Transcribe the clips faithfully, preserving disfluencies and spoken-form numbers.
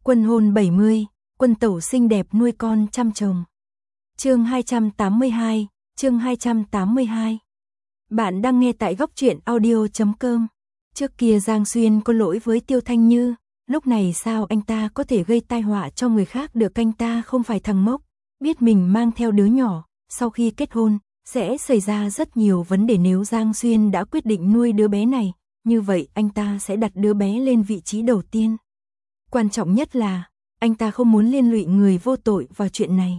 Quân hôn bảy mươi, quân tẩu xinh đẹp nuôi con chăm chồng. Chương hai trăm tám mươi hai, chương hai trăm tám mươi hai. Bạn đang nghe tại góc truyện audio chấm com. Trước kia Giang Xuyên có lỗi với Tiêu Thanh Như, lúc này sao anh ta có thể gây tai họa cho người khác được, anh ta không phải thằng ngốc, biết mình mang theo đứa nhỏ, sau khi kết hôn, sẽ xảy ra rất nhiều vấn đề. Nếu Giang Xuyên đã quyết định nuôi đứa bé này, như vậy anh ta sẽ đặt đứa bé lên vị trí đầu tiên. Quan trọng nhất là, anh ta không muốn liên lụy người vô tội vào chuyện này.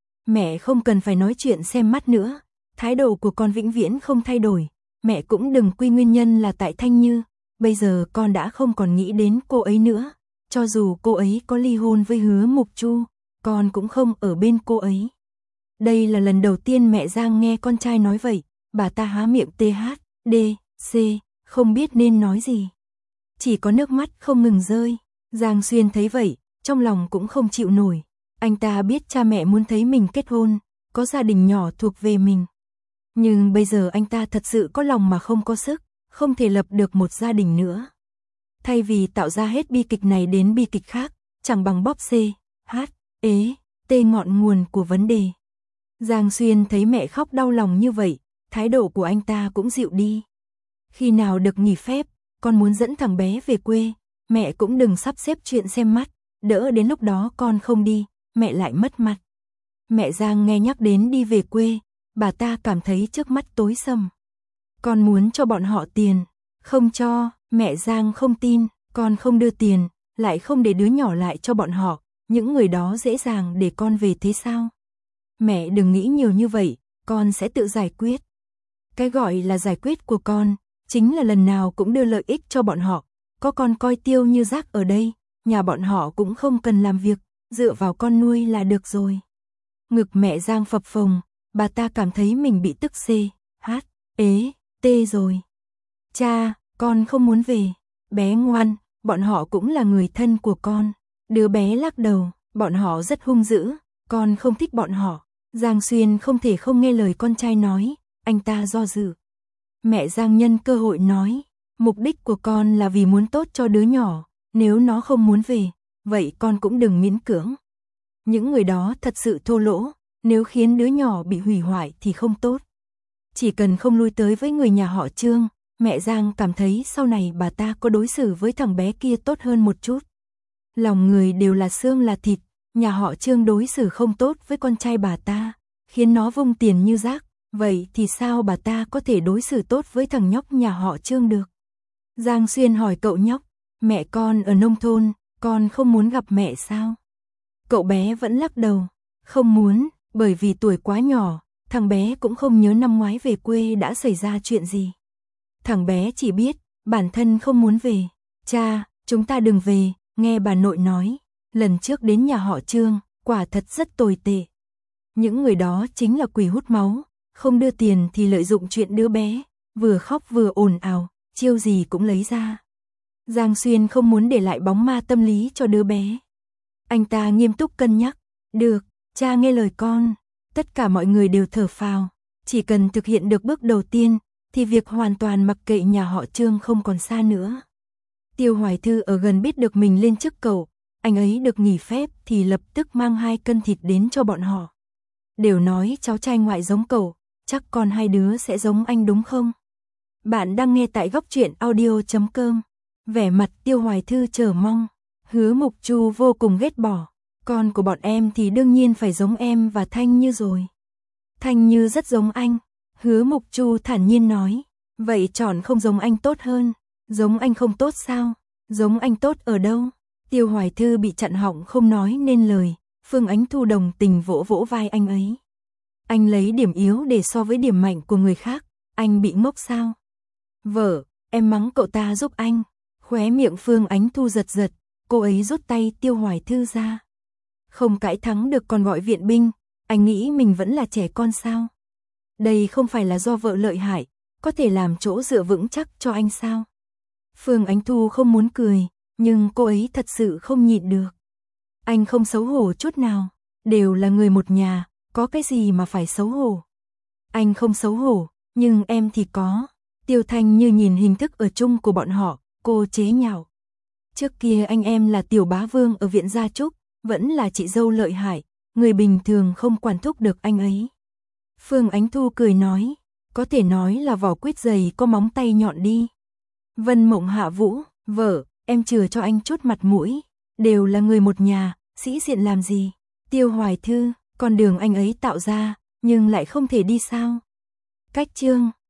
Mẹ không cần phải nói chuyện xem mắt nữa, thái độ của con vĩnh viễn không thay đổi, mẹ cũng đừng quy nguyên nhân là tại Thanh Như, bây giờ con đã không còn nghĩ đến cô ấy nữa, cho dù cô ấy có ly hôn với Hứa Mục Chu, con cũng không ở bên cô ấy. Đây là lần đầu tiên mẹ Giang nghe con trai nói vậy, bà ta há miệng tê hát, đê, xê, không biết nên nói gì. Chỉ có nước mắt không ngừng rơi. Giang Xuyên thấy vậy, trong lòng cũng không chịu nổi. Anh ta biết cha mẹ muốn thấy mình kết hôn, có gia đình nhỏ thuộc về mình. Nhưng bây giờ anh ta thật sự có lòng mà không có sức, không thể lập được một gia đình nữa. Thay vì tạo ra hết bi kịch này đến bi kịch khác, chẳng bằng bóp C, H, ế, T ngọn nguồn của vấn đề. Giang Xuyên thấy mẹ khóc đau lòng như vậy, thái độ của anh ta cũng dịu đi. Khi nào được nghỉ phép, con muốn dẫn thằng bé về quê, mẹ cũng đừng sắp xếp chuyện xem mắt, đỡ đến lúc đó con không đi, mẹ lại mất mặt. Mẹ Giang nghe nhắc đến đi về quê, bà ta cảm thấy trước mắt tối sầm. Con muốn cho bọn họ tiền, không cho, mẹ Giang không tin, con không đưa tiền, lại không để đứa nhỏ lại cho bọn họ, những người đó dễ dàng để con về thế sao? Mẹ đừng nghĩ nhiều như vậy, con sẽ tự giải quyết. Cái gọi là giải quyết của con, chính là lần nào cũng đưa lợi ích cho bọn họ. Có con coi Tiêu Như rác ở đây, nhà bọn họ cũng không cần làm việc, dựa vào con nuôi là được rồi. Ngực mẹ Giang phập phồng, bà ta cảm thấy mình bị tức C, H, ế, T rồi. Cha, con không muốn về. Bé ngoan, bọn họ cũng là người thân của con. Đứa bé lắc đầu, bọn họ rất hung dữ, con không thích bọn họ. Giang Xuyên không thể không nghe lời con trai nói, anh ta do dự. Mẹ Giang nhân cơ hội nói, mục đích của con là vì muốn tốt cho đứa nhỏ, nếu nó không muốn về, vậy con cũng đừng miễn cưỡng. Những người đó thật sự thô lỗ, nếu khiến đứa nhỏ bị hủy hoại thì không tốt. Chỉ cần không lui tới với người nhà họ Trương, mẹ Giang cảm thấy sau này bà ta có đối xử với thằng bé kia tốt hơn một chút. Lòng người đều là xương là thịt, nhà họ Trương đối xử không tốt với con trai bà ta, khiến nó vung tiền như rác, vậy thì sao bà ta có thể đối xử tốt với thằng nhóc nhà họ Trương được? Giang Xuyên hỏi cậu nhóc, mẹ con ở nông thôn, con không muốn gặp mẹ sao? Cậu bé vẫn lắc đầu, không muốn, bởi vì tuổi quá nhỏ, thằng bé cũng không nhớ năm ngoái về quê đã xảy ra chuyện gì. Thằng bé chỉ biết, bản thân không muốn về. Cha, chúng ta đừng về, nghe bà nội nói, lần trước đến nhà họ Trương, quả thật rất tồi tệ. Những người đó chính là quỷ hút máu, không đưa tiền thì lợi dụng chuyện đứa bé, vừa khóc vừa ồn ào, chiêu gì cũng lấy ra. Giang Xuyên không muốn để lại bóng ma tâm lý cho đứa bé. Anh ta nghiêm túc cân nhắc, được, cha nghe lời con. Tất cả mọi người đều thở phào, chỉ cần thực hiện được bước đầu tiên, thì việc hoàn toàn mặc kệ nhà họ Trương không còn xa nữa. Tiêu Hoài Thư ở gần biết được mình lên chức cậu, anh ấy được nghỉ phép thì lập tức mang hai cân thịt đến cho bọn họ. Đều nói cháu trai ngoại giống cậu, chắc con hai đứa sẽ giống anh đúng không? Bạn đang nghe tại góc truyện audio chấm com. Vẻ mặt Tiêu Hoài Thư chờ mong. Hứa Mục Chu vô cùng ghét bỏ. Con của bọn em thì đương nhiên phải giống em và Thanh Như rồi. Thanh Như rất giống anh. Hứa Mục Chu thản nhiên nói. Vậy chọn không giống anh tốt hơn. Giống anh không tốt sao? Giống anh tốt ở đâu? Tiêu Hoài Thư bị chặn họng không nói nên lời. Phương Ánh Thu đồng tình vỗ vỗ vai anh ấy. Anh lấy điểm yếu để so với điểm mạnh của người khác. Anh bị ngốc sao? Vợ, em mắng cậu ta giúp anh. Khóe miệng Phương Ánh Thu giật giật. Cô ấy rút tay Tiêu Hoài Thư ra. Không cãi thắng được còn gọi viện binh. Anh nghĩ mình vẫn là trẻ con sao? Đây không phải là do vợ lợi hại, có thể làm chỗ dựa vững chắc cho anh sao? Phương Ánh Thu không muốn cười, nhưng cô ấy thật sự không nhịn được. Anh không xấu hổ chút nào, đều là người một nhà, có cái gì mà phải xấu hổ? Anh không xấu hổ, nhưng em thì có. Tiêu Thanh Như nhìn hình thức ở chung của bọn họ, cô chế nhạo. Trước kia anh em là tiểu bá vương ở viện Gia Trúc, vẫn là chị dâu lợi hại, người bình thường không quản thúc được anh ấy. Phương Ánh Thu cười nói, có thể nói là vỏ quýt dày có móng tay nhọn đi. Vân Mộng hạ vũ, vợ, em chừa cho anh chút mặt mũi, đều là người một nhà, sĩ diện làm gì. Tiêu Hoài Thư, con đường anh ấy tạo ra, nhưng lại không thể đi sao. Cách chương